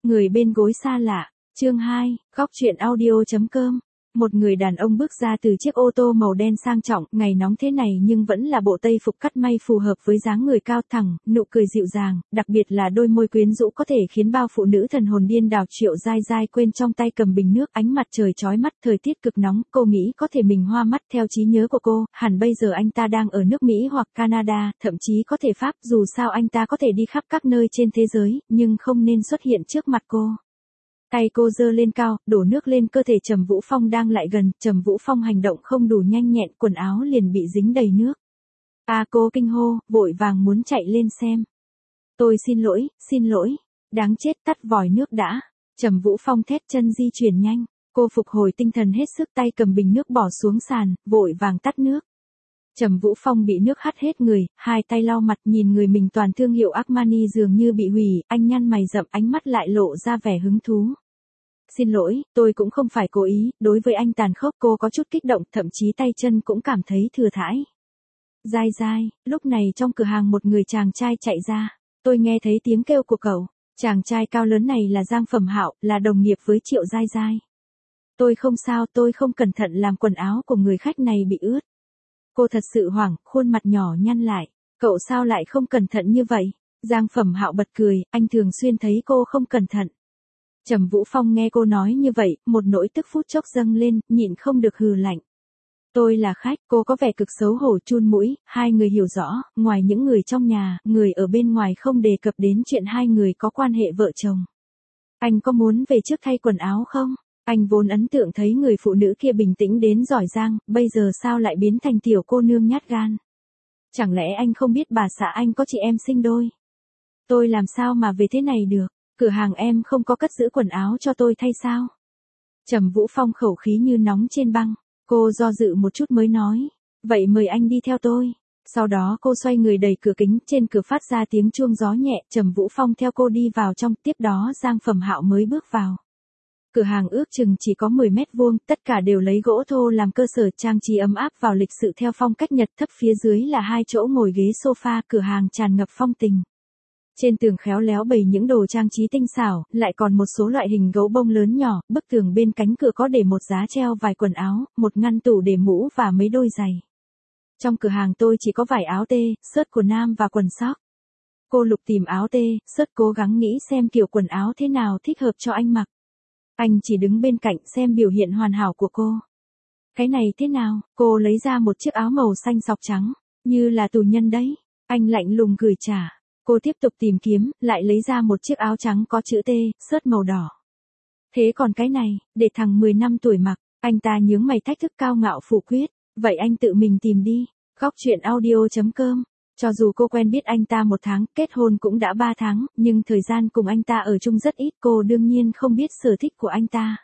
Người bên gối xa lạ, chương 2, góc truyện audio.com. Một người đàn ông bước ra từ chiếc ô tô màu đen sang trọng, ngày nóng thế này nhưng vẫn là bộ tây phục cắt may phù hợp với dáng người cao thẳng, nụ cười dịu dàng, đặc biệt là đôi môi quyến rũ có thể khiến bao phụ nữ thần hồn điên đảo. Triệu Giai Giai quên trong tay cầm bình nước, ánh mặt trời chói mắt, thời tiết cực nóng, cô nghĩ có thể mình hoa mắt. Theo trí nhớ của cô, hẳn bây giờ anh ta đang ở nước Mỹ hoặc Canada, thậm chí có thể Pháp, dù sao anh ta có thể đi khắp các nơi trên thế giới, nhưng không nên xuất hiện trước mặt cô. Tay cô giơ lên cao, đổ nước lên cơ thể Trầm Vũ Phong đang lại gần. Trầm Vũ Phong hành động không đủ nhanh nhẹn, quần áo liền bị dính đầy nước. Cô kinh hô, vội vàng muốn chạy lên xem. Tôi xin lỗi, đáng chết, tắt vòi nước đã. Trầm Vũ Phong thét, chân di chuyển nhanh. Cô phục hồi tinh thần hết sức, tay cầm bình nước bỏ xuống sàn, vội vàng tắt nước. Trầm Vũ Phong bị nước hắt hết người, hai tay lau mặt, nhìn người mình toàn thương hiệu Armani dường như bị hủy, anh nhăn mày rậm, ánh mắt lại lộ ra vẻ hứng thú. Xin lỗi, tôi cũng không phải cố ý. Đối với anh tàn khốc, cô có chút kích động, thậm chí tay chân cũng cảm thấy thừa thãi. Giai Giai, lúc này trong cửa hàng một người chàng trai chạy ra. Tôi nghe thấy tiếng kêu của cậu. Chàng trai cao lớn này là Giang Phẩm Hạo, là đồng nghiệp với Triệu Giai Giai. Tôi không sao, tôi không cẩn thận làm quần áo của người khách này bị ướt. Cô thật sự hoảng, khuôn mặt nhỏ nhăn lại. Cậu sao lại không cẩn thận như vậy? Giang Phẩm Hạo bật cười, anh thường xuyên thấy cô không cẩn thận. Trầm Vũ Phong nghe cô nói như vậy, một nỗi tức phút chốc dâng lên, nhịn không được hừ lạnh. Tôi là khách, cô có vẻ cực xấu hổ chun mũi. Hai người hiểu rõ, ngoài những người trong nhà, người ở bên ngoài không đề cập đến chuyện hai người có quan hệ vợ chồng. Anh có muốn về trước thay quần áo không? Anh vốn ấn tượng thấy người phụ nữ kia bình tĩnh đến giỏi giang, bây giờ sao lại biến thành tiểu cô nương nhát gan? Chẳng lẽ anh không biết bà xã anh có chị em sinh đôi? Tôi làm sao mà về thế này được? Cửa hàng em không có cất giữ quần áo cho tôi thay sao? Trầm Vũ Phong khẩu khí như nóng trên băng. Cô do dự một chút mới nói. Vậy mời anh đi theo tôi. Sau đó cô xoay người đẩy cửa kính, trên cửa phát ra tiếng chuông gió nhẹ. Trầm Vũ Phong theo cô đi vào trong, tiếp đó Giang Phẩm Hạo mới bước vào. Cửa hàng ước chừng chỉ có 10 mét vuông, tất cả đều lấy gỗ thô làm cơ sở, trang trí ấm áp vào lịch sự theo phong cách Nhật, thấp phía dưới là hai chỗ ngồi ghế sofa, cửa hàng tràn ngập phong tình. Trên tường khéo léo bày những đồ trang trí tinh xảo, lại còn một số loại hình gấu bông lớn nhỏ, bức tường bên cánh cửa có để một giá treo vài quần áo, một ngăn tủ để mũ và mấy đôi giày. Trong cửa hàng tôi chỉ có vải áo tê, sớt của nam và quần sóc. Cô lục tìm áo tê, sớt, cố gắng nghĩ xem kiểu quần áo thế nào thích hợp cho anh mặc. Anh chỉ đứng bên cạnh xem biểu hiện hoàn hảo của cô. Cái này thế nào? Cô lấy ra một chiếc áo màu xanh sọc trắng, như là tù nhân đấy. Anh lạnh lùng cười trả. Cô tiếp tục tìm kiếm, lại lấy ra một chiếc áo trắng có chữ T, sớt màu đỏ. Thế còn cái này, để thằng 10 năm tuổi mặc. Anh ta nhướng mày thách thức cao ngạo phủ quyết. Vậy anh tự mình tìm đi. Góc truyện audio.com. Cho dù cô quen biết anh ta 1 tháng, kết hôn cũng đã 3 tháng, nhưng thời gian cùng anh ta ở chung rất ít, cô đương nhiên không biết sở thích của anh ta.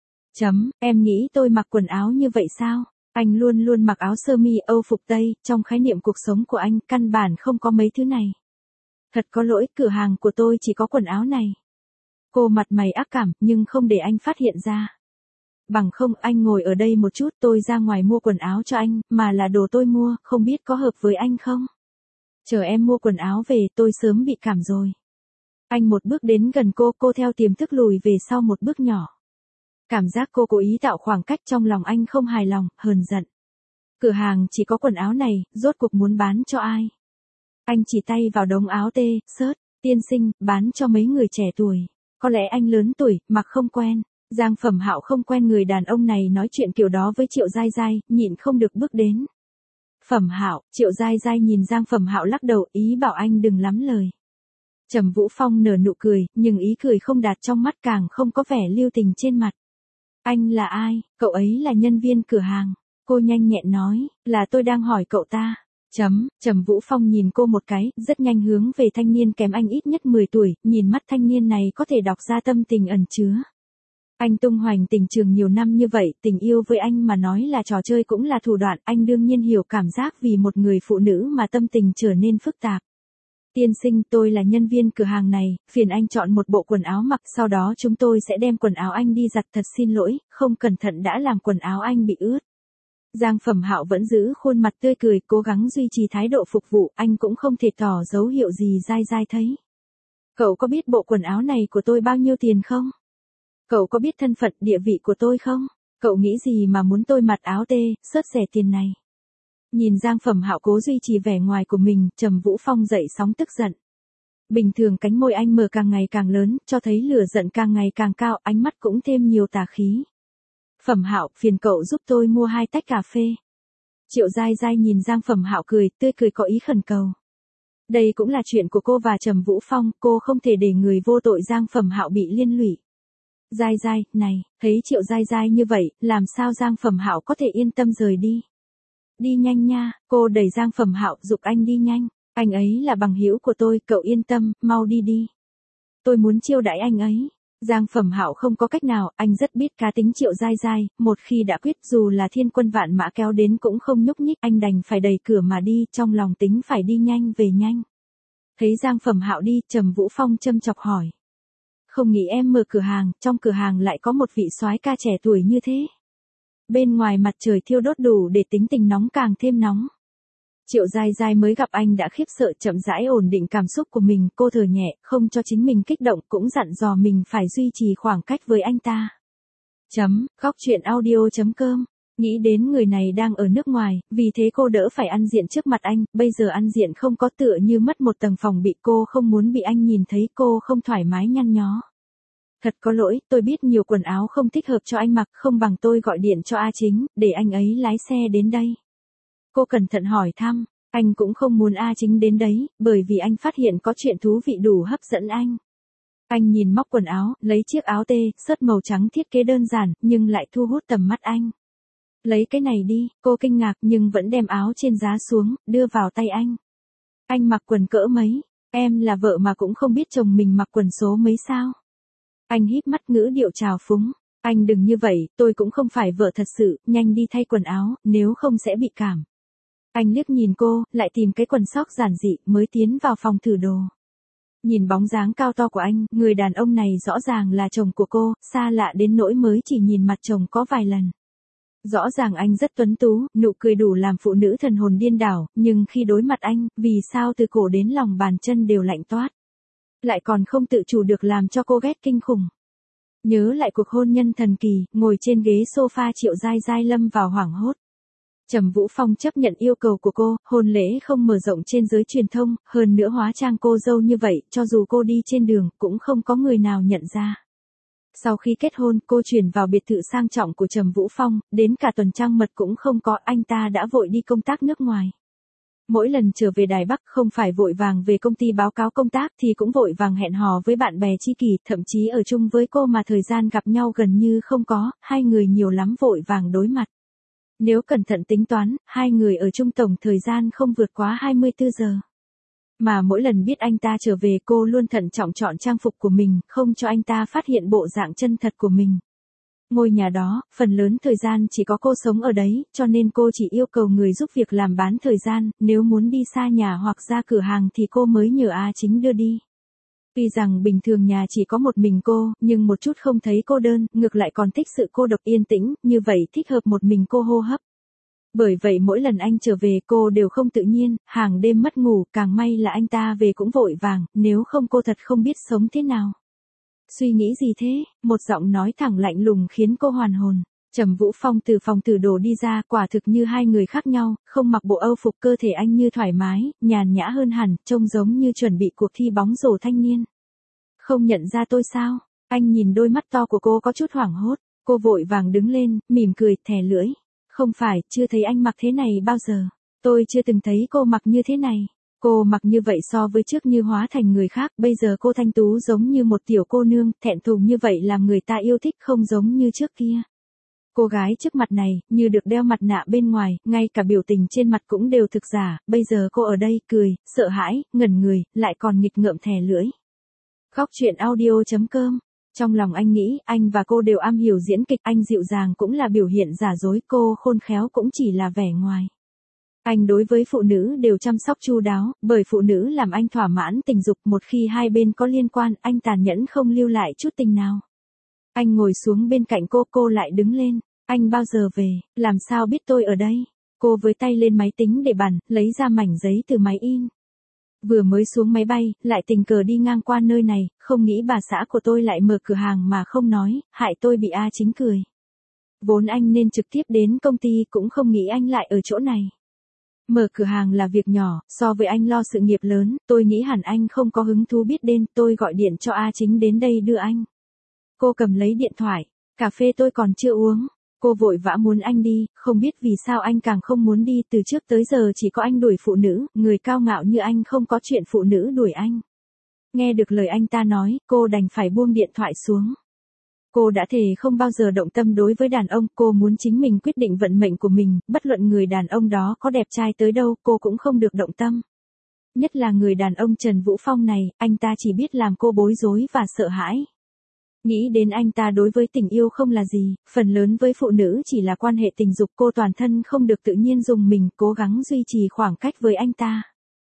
Em nghĩ tôi mặc quần áo như vậy sao? Anh luôn luôn mặc áo sơ mi, âu phục tây, trong khái niệm cuộc sống của anh, căn bản không có mấy thứ này. Thật có lỗi, cửa hàng của tôi chỉ có quần áo này. Cô mặt mày ác cảm, nhưng không để anh phát hiện ra. Bằng không, anh ngồi ở đây một chút, tôi ra ngoài mua quần áo cho anh, mà là đồ tôi mua, không biết có hợp với anh không? Chờ em mua quần áo về, tôi sớm bị cảm rồi. Anh một bước đến gần cô theo tiềm thức lùi về sau một bước nhỏ. Cảm giác cô cố ý tạo khoảng cách, trong lòng anh không hài lòng, hờn giận. Cửa hàng chỉ có quần áo này, rốt cuộc muốn bán cho ai? Anh chỉ tay vào đống áo tê, sớt, tiên sinh, bán cho mấy người trẻ tuổi. Có lẽ anh lớn tuổi, mặc không quen. Giang Phẩm Hạo không quen người đàn ông này nói chuyện kiểu đó với Triệu Giai Giai, nhịn không được bước đến. Phẩm Hạo, Triệu Giai Giai nhìn Giang Phẩm Hạo lắc đầu, ý bảo anh đừng lắm lời. Trầm Vũ Phong nở nụ cười, nhưng ý cười không đạt trong mắt, càng không có vẻ lưu tình trên mặt. Anh là ai? Cậu ấy là nhân viên cửa hàng. Cô nhanh nhẹn nói, là tôi đang hỏi cậu ta. Trầm Vũ Phong nhìn cô một cái, rất nhanh hướng về thanh niên kém anh ít nhất 10 tuổi, nhìn mắt thanh niên này có thể đọc ra tâm tình ẩn chứa. Anh tung hoành tình trường nhiều năm như vậy, tình yêu với anh mà nói là trò chơi cũng là thủ đoạn, anh đương nhiên hiểu cảm giác vì một người phụ nữ mà tâm tình trở nên phức tạp. Tiên sinh, tôi là nhân viên cửa hàng này, phiền anh chọn một bộ quần áo mặc, sau đó chúng tôi sẽ đem quần áo anh đi giặt, thật xin lỗi, không cẩn thận đã làm quần áo anh bị ướt. Giang Phẩm Hạo vẫn giữ khuôn mặt tươi cười, cố gắng duy trì thái độ phục vụ, anh cũng không thể tỏ dấu hiệu gì Giai Giai thấy. Cậu có biết bộ quần áo này của tôi bao nhiêu tiền không? Cậu có biết thân phận địa vị của tôi không? Cậu nghĩ gì mà muốn tôi mặc áo tê, sớt rẻ tiền này? Nhìn Giang Phẩm Hạo cố duy trì vẻ ngoài của mình, Trầm Vũ Phong dậy sóng tức giận. Bình thường cánh môi anh mở càng ngày càng lớn, cho thấy lửa giận càng ngày càng cao, ánh mắt cũng thêm nhiều tà khí. Phẩm Hạo, phiền cậu giúp tôi mua 2 tách cà phê. Triệu Giai Giai nhìn Giang Phẩm Hạo cười, tươi cười có ý khẩn cầu. Đây cũng là chuyện của cô và Trầm Vũ Phong, cô không thể để người vô tội Giang Phẩm Hạo bị liên lụy. Giai Giai, này, thấy Triệu Giai Giai như vậy, làm sao Giang Phẩm Hạo có thể yên tâm rời đi? Đi nhanh nha, cô đẩy Giang Phẩm Hạo giục anh đi nhanh, anh ấy là bằng hữu của tôi, cậu yên tâm, mau đi đi. Tôi muốn chiêu đãi anh ấy. Giang Phẩm Hạo không có cách nào, anh rất biết cá tính Triệu Giai Giai, một khi đã quyết dù là thiên quân vạn mã kéo đến cũng không nhúc nhích, anh đành phải đẩy cửa mà đi, trong lòng tính phải đi nhanh về nhanh. Thấy Giang Phẩm Hạo đi, Trầm Vũ Phong châm chọc hỏi. Không nghĩ em mở cửa hàng, trong cửa hàng lại có một vị soái ca trẻ tuổi như thế. Bên ngoài mặt trời thiêu đốt đủ để tính tình nóng càng thêm nóng. Triệu Giai Giai mới gặp anh đã khiếp sợ, chậm rãi ổn định cảm xúc của mình, cô thở nhẹ, không cho chính mình kích động, cũng dặn dò mình phải duy trì khoảng cách với anh ta. Góc truyện audio.com. Nghĩ đến người này đang ở nước ngoài, vì thế cô đỡ phải ăn diện trước mặt anh, bây giờ ăn diện không có tựa như mất một tầng phòng bị, cô không muốn bị anh nhìn thấy, cô không thoải mái nhăn nhó. Thật có lỗi, tôi biết nhiều quần áo không thích hợp cho anh mặc, không bằng tôi gọi điện cho A Chính, để anh ấy lái xe đến đây. Cô cẩn thận hỏi thăm, anh cũng không muốn A Chính đến đấy, bởi vì anh phát hiện có chuyện thú vị đủ hấp dẫn anh. Anh nhìn móc quần áo, lấy chiếc áo tê, sớt màu trắng thiết kế đơn giản, nhưng lại thu hút tầm mắt anh. Lấy cái này đi, cô kinh ngạc nhưng vẫn đem áo trên giá xuống, đưa vào tay anh. Anh mặc quần cỡ mấy? Em là vợ mà cũng không biết chồng mình mặc quần số mấy sao? Anh híp mắt ngữ điệu trào phúng. Anh đừng như vậy, tôi cũng không phải vợ thật sự, nhanh đi thay quần áo, nếu không sẽ bị cảm. Anh liếc nhìn cô, lại tìm cái quần sóc giản dị, mới tiến vào phòng thử đồ. Nhìn bóng dáng cao to của anh, người đàn ông này rõ ràng là chồng của cô, xa lạ đến nỗi mới chỉ nhìn mặt chồng có vài lần. Rõ ràng anh rất tuấn tú, nụ cười đủ làm phụ nữ thần hồn điên đảo, nhưng khi đối mặt anh, vì sao từ cổ đến lòng bàn chân đều lạnh toát. Lại còn không tự chủ được làm cho cô ghét kinh khủng. Nhớ lại cuộc hôn nhân thần kỳ, ngồi trên ghế sofa Triệu Giai Giai lâm vào hoảng hốt. Trầm Vũ Phong chấp nhận yêu cầu của cô, hôn lễ không mở rộng trên giới truyền thông, hơn nữa hóa trang cô dâu như vậy, cho dù cô đi trên đường, cũng không có người nào nhận ra. Sau khi kết hôn, cô chuyển vào biệt thự sang trọng của Trầm Vũ Phong, đến cả tuần trăng mật cũng không có, anh ta đã vội đi công tác nước ngoài. Mỗi lần trở về Đài Bắc không phải vội vàng về công ty báo cáo công tác thì cũng vội vàng hẹn hò với bạn bè tri kỷ, thậm chí ở chung với cô mà thời gian gặp nhau gần như không có, hai người nhiều lắm vội vàng đối mặt. Nếu cẩn thận tính toán, hai người ở chung tổng thời gian không vượt quá 24 giờ. Mà mỗi lần biết anh ta trở về cô luôn thận trọng chọn trang phục của mình, không cho anh ta phát hiện bộ dạng chân thật của mình. Ngôi nhà đó, phần lớn thời gian chỉ có cô sống ở đấy, cho nên cô chỉ yêu cầu người giúp việc làm bán thời gian, nếu muốn đi xa nhà hoặc ra cửa hàng thì cô mới nhờ A Chính đưa đi. Tuy rằng bình thường nhà chỉ có một mình cô, nhưng một chút không thấy cô đơn, ngược lại còn thích sự cô độc yên tĩnh, như vậy thích hợp một mình cô hô hấp. Bởi vậy mỗi lần anh trở về cô đều không tự nhiên, hàng đêm mất ngủ, càng may là anh ta về cũng vội vàng, nếu không cô thật không biết sống thế nào. Suy nghĩ gì thế? Một giọng nói thẳng lạnh lùng khiến cô hoàn hồn. Trầm Vũ Phong từ phòng thử đồ đi ra, quả thực như hai người khác nhau, không mặc bộ âu phục, cơ thể anh như thoải mái, nhàn nhã hơn hẳn, trông giống như chuẩn bị cuộc thi bóng rổ thanh niên. Không nhận ra tôi sao? Anh nhìn đôi mắt to của cô có chút hoảng hốt, cô vội vàng đứng lên, mỉm cười, thè lưỡi. Không phải, chưa thấy anh mặc thế này bao giờ. Tôi chưa từng thấy cô mặc như thế này. Cô mặc như vậy so với trước như hóa thành người khác, bây giờ cô thanh tú giống như một tiểu cô nương, thẹn thùng như vậy làm người ta yêu thích không giống như trước kia. Cô gái trước mặt này, như được đeo mặt nạ bên ngoài, ngay cả biểu tình trên mặt cũng đều thực giả, bây giờ cô ở đây, cười, sợ hãi, ngẩn người, lại còn nghịch ngợm thè lưỡi. Góc truyện audio.com. Trong lòng anh nghĩ, anh và cô đều am hiểu diễn kịch, anh dịu dàng cũng là biểu hiện giả dối, cô khôn khéo cũng chỉ là vẻ ngoài. Anh đối với phụ nữ đều chăm sóc chu đáo, bởi phụ nữ làm anh thỏa mãn tình dục, một khi hai bên có liên quan, anh tàn nhẫn không lưu lại chút tình nào. Anh ngồi xuống bên cạnh cô lại đứng lên. Anh bao giờ về, làm sao biết tôi ở đây? Cô với tay lên máy tính để bàn, lấy ra mảnh giấy từ máy in. Vừa mới xuống máy bay, lại tình cờ đi ngang qua nơi này, không nghĩ bà xã của tôi lại mở cửa hàng mà không nói, hại tôi bị A Chính cười. Vốn anh nên trực tiếp đến công ty cũng không nghĩ anh lại ở chỗ này. Mở cửa hàng là việc nhỏ, so với anh lo sự nghiệp lớn, tôi nghĩ hẳn anh không có hứng thú biết đến, tôi gọi điện cho A Chính đến đây đưa anh. Cô cầm lấy điện thoại, cà phê tôi còn chưa uống. Cô vội vã muốn anh đi, không biết vì sao anh càng không muốn đi, từ trước tới giờ chỉ có anh đuổi phụ nữ, người cao ngạo như anh không có chuyện phụ nữ đuổi anh. Nghe được lời anh ta nói, cô đành phải buông điện thoại xuống. Cô đã thề không bao giờ động tâm đối với đàn ông, cô muốn chính mình quyết định vận mệnh của mình, bất luận người đàn ông đó có đẹp trai tới đâu, cô cũng không được động tâm. Nhất là người đàn ông Trần Vũ Phong này, anh ta chỉ biết làm cô bối rối và sợ hãi. Nghĩ đến anh ta đối với tình yêu không là gì, phần lớn với phụ nữ chỉ là quan hệ tình dục, cô toàn thân không được tự nhiên dùng mình, cố gắng duy trì khoảng cách với anh ta.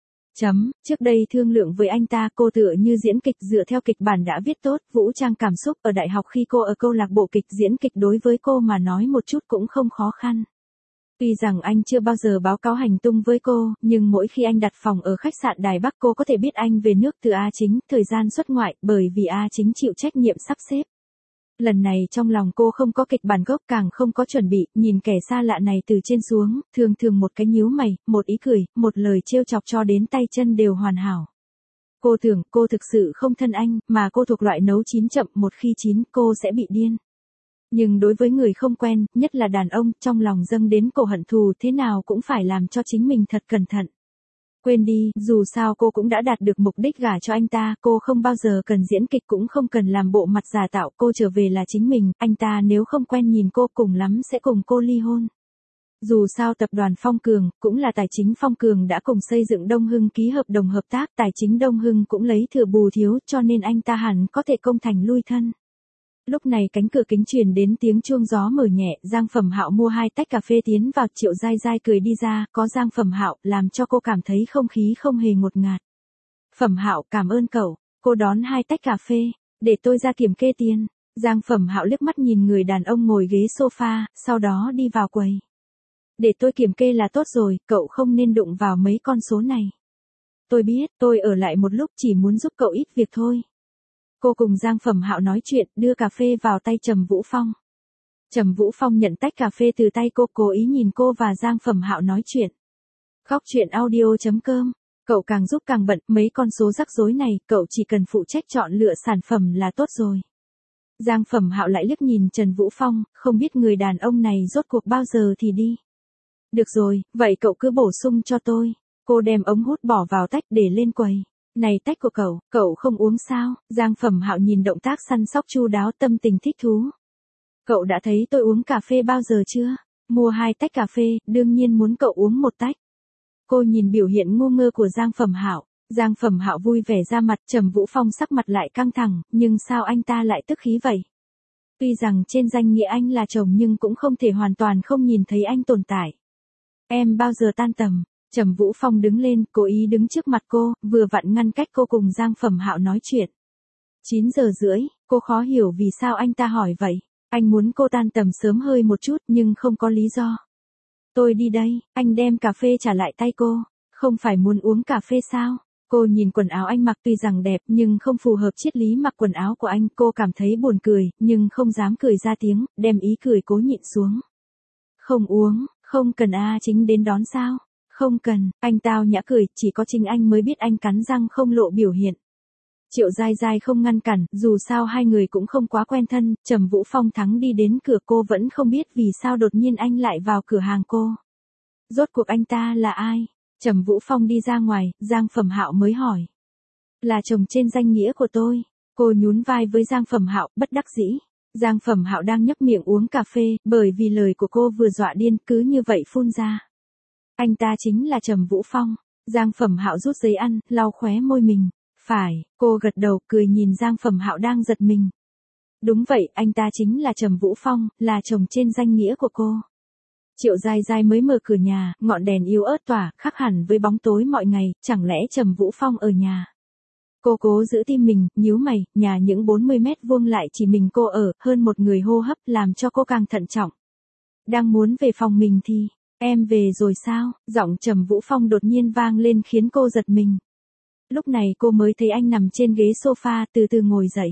Trước đây thương lượng với anh ta, cô tựa như diễn kịch dựa theo kịch bản đã viết tốt, vũ trang cảm xúc. Ở đại học khi cô ở câu lạc bộ kịch diễn kịch, đối với cô mà nói một chút cũng không khó khăn. Tuy rằng anh chưa bao giờ báo cáo hành tung với cô, nhưng mỗi khi anh đặt phòng ở khách sạn Đài Bắc, cô có thể biết anh về nước từ A Chính, thời gian xuất ngoại, bởi vì A Chính chịu trách nhiệm sắp xếp. Lần này trong lòng cô không có kịch bản gốc, càng không có chuẩn bị, nhìn kẻ xa lạ này từ trên xuống, thường thường một cái nhíu mày, một ý cười, một lời trêu chọc cho đến tay chân đều hoàn hảo. Cô tưởng cô thực sự không thân anh, mà cô thuộc loại nấu chín chậm, một khi chín cô sẽ bị điên. Nhưng đối với người không quen, nhất là đàn ông, trong lòng dâng đến cổ hận thù, thế nào cũng phải làm cho chính mình thật cẩn thận. Quên đi, dù sao cô cũng đã đạt được mục đích gả cho anh ta, cô không bao giờ cần diễn kịch, cũng không cần làm bộ mặt giả tạo, cô trở về là chính mình, anh ta nếu không quen nhìn cô cùng lắm sẽ cùng cô ly hôn. Dù sao tập đoàn Phong Cường, cũng là tài chính Phong Cường đã cùng xây dựng Đông Hưng ký hợp đồng hợp tác, tài chính Đông Hưng cũng lấy thừa bù thiếu, cho nên anh ta hẳn có thể công thành lui thân. Lúc này cánh cửa kính truyền đến tiếng chuông gió mở nhẹ, Giang Phẩm Hạo mua 2 tách cà phê tiến vào, Triệu Giai Giai cười đi ra, có Giang Phẩm Hạo, làm cho cô cảm thấy không khí không hề ngột ngạt. Phẩm Hạo, cảm ơn cậu. Cô đón 2 tách cà phê, để tôi ra kiểm kê tiền. Giang Phẩm Hạo liếc mắt nhìn người đàn ông ngồi ghế sofa, sau đó đi vào quầy. Để tôi kiểm kê là tốt rồi, cậu không nên đụng vào mấy con số này. Tôi biết, tôi ở lại một lúc chỉ muốn giúp cậu ít việc thôi. Cô cùng Giang Phẩm Hạo nói chuyện, đưa cà phê vào tay Trầm Vũ Phong. Trầm Vũ Phong nhận tách cà phê từ tay cô, cố ý nhìn cô và Giang Phẩm Hạo nói chuyện. Góc truyện audio.com. Cậu càng giúp càng bận, mấy con số rắc rối này, cậu chỉ cần phụ trách chọn lựa sản phẩm là tốt rồi. Giang Phẩm Hạo lại liếc nhìn Trần Vũ Phong, không biết người đàn ông này rốt cuộc bao giờ thì đi. Được rồi, vậy cậu cứ bổ sung cho tôi. Cô đem ống hút bỏ vào tách để lên quầy. Này tách của cậu không uống sao? Giang Phẩm Hạo nhìn động tác săn sóc chu đáo, tâm tình thích thú. Cậu đã thấy tôi uống cà phê bao giờ chưa? Mua 2 tách cà phê, đương nhiên muốn cậu uống 1 tách. Cô nhìn biểu hiện ngu ngơ của Giang Phẩm Hạo. Giang Phẩm Hạo vui vẻ ra mặt, Trầm Vũ Phong sắc mặt lại căng thẳng, nhưng sao anh ta lại tức khí vậy? Tuy rằng trên danh nghĩa anh là chồng nhưng cũng không thể hoàn toàn không nhìn thấy anh tồn tại. Em bao giờ tan tầm? Trầm Vũ Phong đứng lên, cố ý đứng trước mặt cô, vừa vặn ngăn cách cô cùng Giang Phẩm Hạo nói chuyện. 9 giờ rưỡi, cô khó hiểu vì sao anh ta hỏi vậy. Anh muốn cô tan tầm sớm hơi một chút nhưng không có lý do. Tôi đi đây, anh đem cà phê trả lại tay cô. Không phải muốn uống cà phê sao? Cô nhìn quần áo anh mặc tuy rằng đẹp nhưng không phù hợp triết lý mặc quần áo của anh. Cô cảm thấy buồn cười, nhưng không dám cười ra tiếng, đem ý cười cố nhịn xuống. Không uống, không cần Chính đến đón sao? Không cần, anh tao nhã cười, chỉ có chính anh mới biết anh cắn răng không lộ biểu hiện. Triệu Giai Giai không ngăn cản, dù sao hai người cũng không quá quen thân, Trầm Vũ Phong thắng đi đến cửa, cô vẫn không biết vì sao đột nhiên anh lại vào cửa hàng cô. Rốt cuộc anh ta là ai? Trầm Vũ Phong đi ra ngoài, Giang Phẩm Hạo mới hỏi. Là chồng trên danh nghĩa của tôi. Cô nhún vai với Giang Phẩm Hạo, bất đắc dĩ. Giang Phẩm Hạo đang nhấp miệng uống cà phê, bởi vì lời của cô vừa dọa điên, cứ như vậy phun ra. Anh ta chính là Trầm Vũ Phong. Giang Phẩm Hạo rút giấy ăn, lau khóe môi mình. Phải, cô gật đầu, cười nhìn Giang Phẩm Hạo đang giật mình. Đúng vậy, anh ta chính là Trầm Vũ Phong, là chồng trên danh nghĩa của cô. Triệu Giai Giai mới mở cửa nhà, ngọn đèn yếu ớt tỏa, khác hẳn với bóng tối mọi ngày, chẳng lẽ Trầm Vũ Phong ở nhà. Cô cố giữ tim mình, nhíu mày, nhà những 40 mét vuông lại chỉ mình cô ở, hơn một người hô hấp làm cho cô càng thận trọng. Đang muốn về phòng mình thì, em về rồi sao? Giọng Trầm Vũ Phong đột nhiên vang lên khiến cô giật mình. Lúc này cô mới thấy anh nằm trên ghế sofa từ từ ngồi dậy.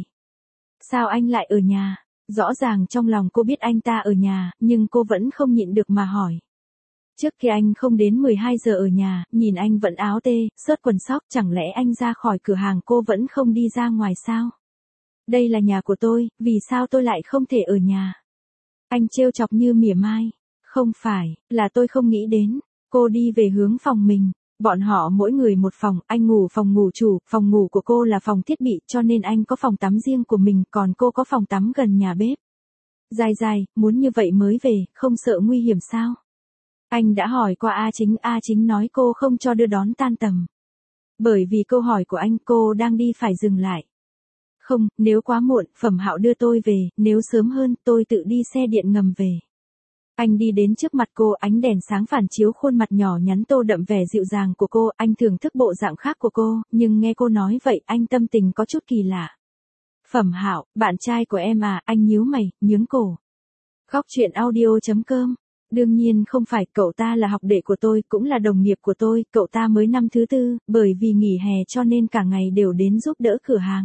Sao anh lại ở nhà? Rõ ràng trong lòng cô biết anh ta ở nhà, nhưng cô vẫn không nhịn được mà hỏi. Trước khi anh không đến 12 giờ ở nhà, nhìn anh vẫn áo tê, xớt quần sóc, chẳng lẽ anh ra khỏi cửa hàng cô vẫn không đi ra ngoài sao? Đây là nhà của tôi, vì sao tôi lại không thể ở nhà? Anh trêu chọc như mỉa mai. Không phải, là tôi không nghĩ đến. Cô đi về hướng phòng mình. Bọn họ mỗi người một phòng, anh ngủ phòng ngủ chủ, phòng ngủ của cô là phòng thiết bị, cho nên anh có phòng tắm riêng của mình, còn cô có phòng tắm gần nhà bếp. Dài dài, muốn như vậy mới về, không sợ nguy hiểm sao? Anh đã hỏi qua A Chính nói cô không cho đưa đón tan tầm. Bởi vì câu hỏi của anh cô đang đi phải dừng lại. Không, nếu quá muộn, Phẩm Hạo đưa tôi về, nếu sớm hơn, tôi tự đi xe điện ngầm về. Anh đi đến trước mặt cô, ánh đèn sáng phản chiếu khuôn mặt nhỏ nhắn tô đậm vẻ dịu dàng của cô, anh thưởng thức bộ dạng khác của cô, nhưng nghe cô nói vậy, anh tâm tình có chút kỳ lạ. Phẩm Hạo, bạn trai của em à, anh nhíu mày, nhướng cổ. Góc chuyện audio.com. Đương nhiên không phải, cậu ta là học đệ của tôi, cũng là đồng nghiệp của tôi, cậu ta mới năm thứ 4, bởi vì nghỉ hè cho nên cả ngày đều đến giúp đỡ cửa hàng.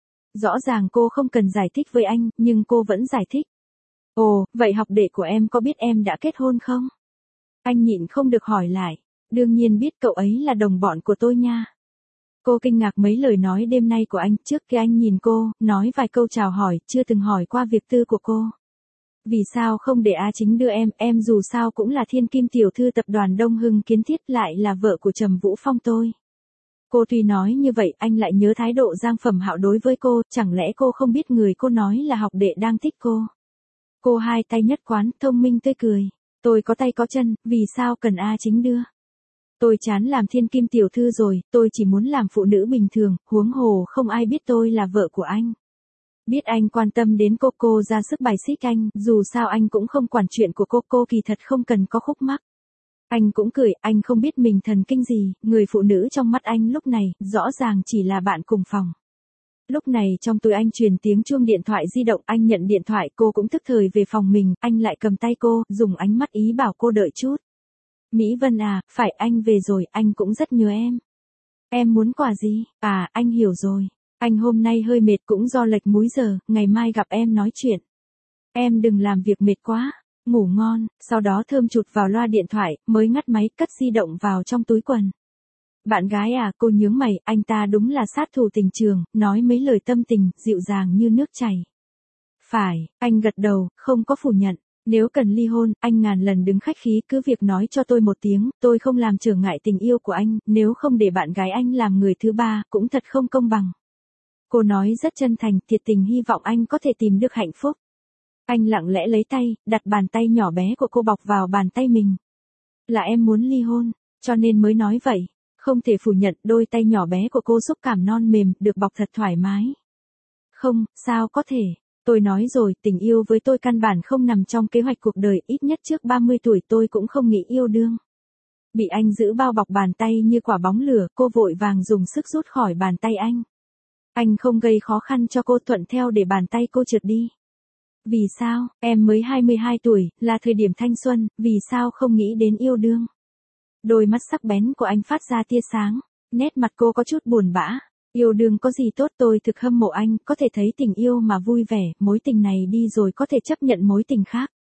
Rõ ràng cô không cần giải thích với anh, nhưng cô vẫn giải thích. Ồ, vậy học đệ của em có biết em đã kết hôn không? Anh nhịn không được hỏi lại. Đương nhiên biết, cậu ấy là đồng bọn của tôi nha. Cô kinh ngạc mấy lời nói đêm nay của anh, trước khi anh nhìn cô, nói vài câu chào hỏi, chưa từng hỏi qua việc tư của cô. Vì sao không để A Chính đưa em dù sao cũng là thiên kim tiểu thư tập đoàn Đông Hưng Kiến Thiết, lại là vợ của Trầm Vũ Phong tôi. Cô tuy nói như vậy, anh lại nhớ thái độ Giang Phẩm Hạo đối với cô, chẳng lẽ cô không biết người cô nói là học đệ đang thích cô. Cô hai tay nhất quán, thông minh tươi cười. Tôi có tay có chân, vì sao cần A Chính đưa? Tôi chán làm thiên kim tiểu thư rồi, tôi chỉ muốn làm phụ nữ bình thường, huống hồ không ai biết tôi là vợ của anh. Biết anh quan tâm đến cô ra sức bài xích anh, dù sao anh cũng không quản chuyện của cô kỳ thật không cần có khúc mắc. Anh cũng cười, anh không biết mình thần kinh gì, người phụ nữ trong mắt anh lúc này, rõ ràng chỉ là bạn cùng phòng. Lúc này trong túi anh truyền tiếng chuông điện thoại di động, anh nhận điện thoại, cô cũng tức thời về phòng mình, anh lại cầm tay cô, dùng ánh mắt ý bảo cô đợi chút. Mỹ Vân à, phải anh về rồi, anh cũng rất nhớ em. Em muốn quà gì? À, anh hiểu rồi. Anh hôm nay hơi mệt cũng do lệch múi giờ, ngày mai gặp em nói chuyện. Em đừng làm việc mệt quá, ngủ ngon, sau đó thơm chụt vào loa điện thoại, mới ngắt máy, cất di động vào trong túi quần. Bạn gái à, cô nhướng mày, anh ta đúng là sát thủ tình trường, nói mấy lời tâm tình, dịu dàng như nước chảy. Phải, anh gật đầu, không có phủ nhận. Nếu cần ly hôn, anh ngàn lần đứng khách khí, cứ việc nói cho tôi một tiếng, tôi không làm trở ngại tình yêu của anh, nếu không để bạn gái anh làm người thứ ba, cũng thật không công bằng. Cô nói rất chân thành, thiệt tình hy vọng anh có thể tìm được hạnh phúc. Anh lặng lẽ lấy tay, đặt bàn tay nhỏ bé của cô bọc vào bàn tay mình. Là em muốn ly hôn, cho nên mới nói vậy. Không thể phủ nhận, đôi tay nhỏ bé của cô xúc cảm non mềm, được bọc thật thoải mái. Không, sao có thể. Tôi nói rồi, tình yêu với tôi căn bản không nằm trong kế hoạch cuộc đời, ít nhất trước 30 tuổi tôi cũng không nghĩ yêu đương. Bị anh giữ bao bọc bàn tay như quả bóng lửa, cô vội vàng dùng sức rút khỏi bàn tay anh. Anh không gây khó khăn cho cô, thuận theo để bàn tay cô trượt đi. Vì sao, em mới 22 tuổi, là thời điểm thanh xuân, vì sao không nghĩ đến yêu đương? Đôi mắt sắc bén của anh phát ra tia sáng, nét mặt cô có chút buồn bã. Yêu đương có gì tốt, tôi thực hâm mộ anh, có thể thấy tình yêu mà vui vẻ, mối tình này đi rồi có thể chấp nhận mối tình khác.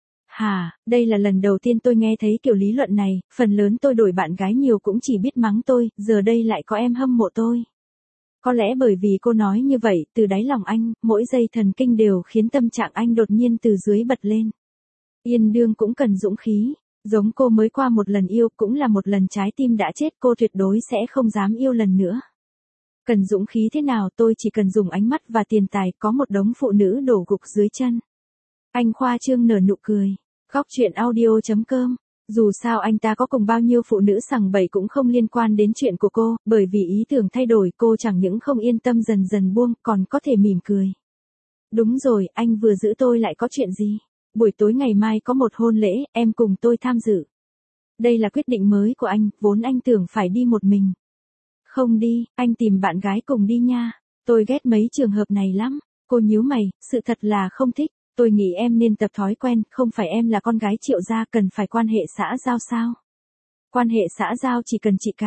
Hà, đây là lần đầu tiên tôi nghe thấy kiểu lý luận này, phần lớn tôi đổi bạn gái nhiều cũng chỉ biết mắng tôi, giờ đây lại có em hâm mộ tôi. Có lẽ bởi vì cô nói như vậy, từ đáy lòng anh, mỗi giây thần kinh đều khiến tâm trạng anh đột nhiên từ dưới bật lên. Yên đương cũng cần dũng khí. Giống cô mới qua một lần yêu, cũng là một lần trái tim đã chết, cô tuyệt đối sẽ không dám yêu lần nữa. Cần dũng khí thế nào, tôi chỉ cần dùng ánh mắt và tiền tài, có một đống phụ nữ đổ gục dưới chân. Anh khoa trương nở nụ cười. Góc chuyện audio.com. Dù sao anh ta có cùng bao nhiêu phụ nữ sằng bậy cũng không liên quan đến chuyện của cô, bởi vì ý tưởng thay đổi, cô chẳng những không yên tâm dần dần buông, còn có thể mỉm cười. Đúng rồi, anh vừa giữ tôi lại có chuyện gì? Buổi tối ngày mai có một hôn lễ, em cùng tôi tham dự. Đây là quyết định mới của anh, vốn anh tưởng phải đi một mình. Không đi, anh tìm bạn gái cùng đi nha. Tôi ghét mấy trường hợp này lắm. Cô nhíu mày, sự thật là không thích. Tôi nghĩ em nên tập thói quen, không phải em là con gái Triệu gia cần phải quan hệ xã giao sao? Quan hệ xã giao chỉ cần chị cả.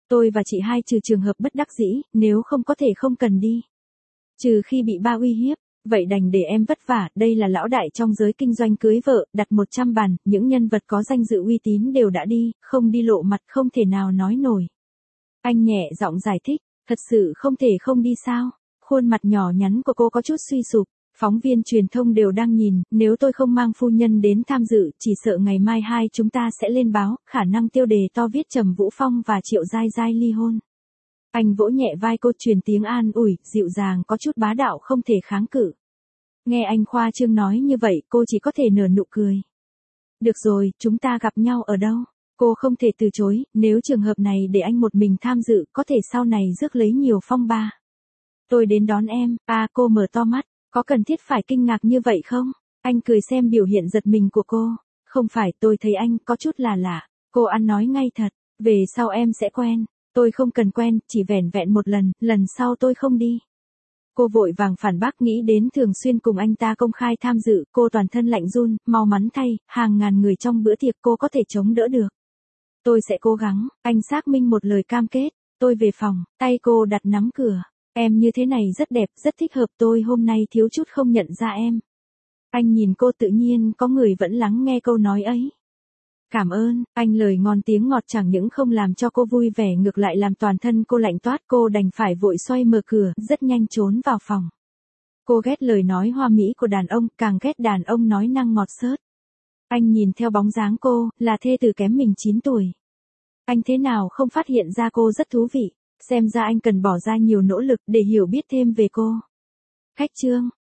Tôi và chị hai trừ trường hợp bất đắc dĩ, nếu không có thể không cần đi. Trừ khi bị ba uy hiếp, vậy đành để em vất vả, đây là lão đại trong giới kinh doanh cưới vợ, đặt 100 bàn, những nhân vật có danh dự uy tín đều đã đi, không đi lộ mặt không thể nào nói nổi. Anh nhẹ giọng giải thích, thật sự không thể không đi sao? Khuôn mặt nhỏ nhắn của cô có chút suy sụp. Phóng viên truyền thông đều đang nhìn, nếu tôi không mang phu nhân đến tham dự, chỉ sợ ngày mai hai chúng ta sẽ lên báo, khả năng tiêu đề to viết Trầm Vũ Phong và Triệu Giai Giai ly hôn. Anh vỗ nhẹ vai cô, truyền tiếng an ủi, dịu dàng có chút bá đạo không thể kháng cự. Nghe anh khoa trương nói như vậy, cô chỉ có thể nở nụ cười. Được rồi, chúng ta gặp nhau ở đâu? Cô không thể từ chối, nếu trường hợp này để anh một mình tham dự, có thể sau này rước lấy nhiều phong ba. Tôi đến đón em, cô mở to mắt. Có cần thiết phải kinh ngạc như vậy không? Anh cười xem biểu hiện giật mình của cô. Không phải, tôi thấy anh có chút là lạ. Cô ăn nói ngay thật, về sau em sẽ quen. Tôi không cần quen, chỉ vẻn vẹn một lần sau tôi không đi. Cô vội vàng phản bác, nghĩ đến thường xuyên cùng anh ta công khai tham dự, cô toàn thân lạnh run, mau mắn thay, hàng ngàn người trong bữa tiệc cô có thể chống đỡ được. Tôi sẽ cố gắng, anh xác minh một lời cam kết. Tôi về phòng, tay cô đặt nắm cửa. Em như thế này rất đẹp, rất thích hợp, tôi hôm nay thiếu chút không nhận ra em. Anh nhìn cô, tự nhiên có người vẫn lắng nghe câu nói ấy. Cảm ơn, anh lời ngon tiếng ngọt chẳng những không làm cho cô vui vẻ, ngược lại làm toàn thân cô lạnh toát, cô đành phải vội xoay mở cửa, rất nhanh trốn vào phòng. Cô ghét lời nói hoa mỹ của đàn ông, càng ghét đàn ông nói năng ngọt xớt. Anh nhìn theo bóng dáng cô, là thê tử kém mình 9 tuổi. Anh thế nào không phát hiện ra cô rất thú vị. Xem ra anh cần bỏ ra nhiều nỗ lực để hiểu biết thêm về cô. Khách trương,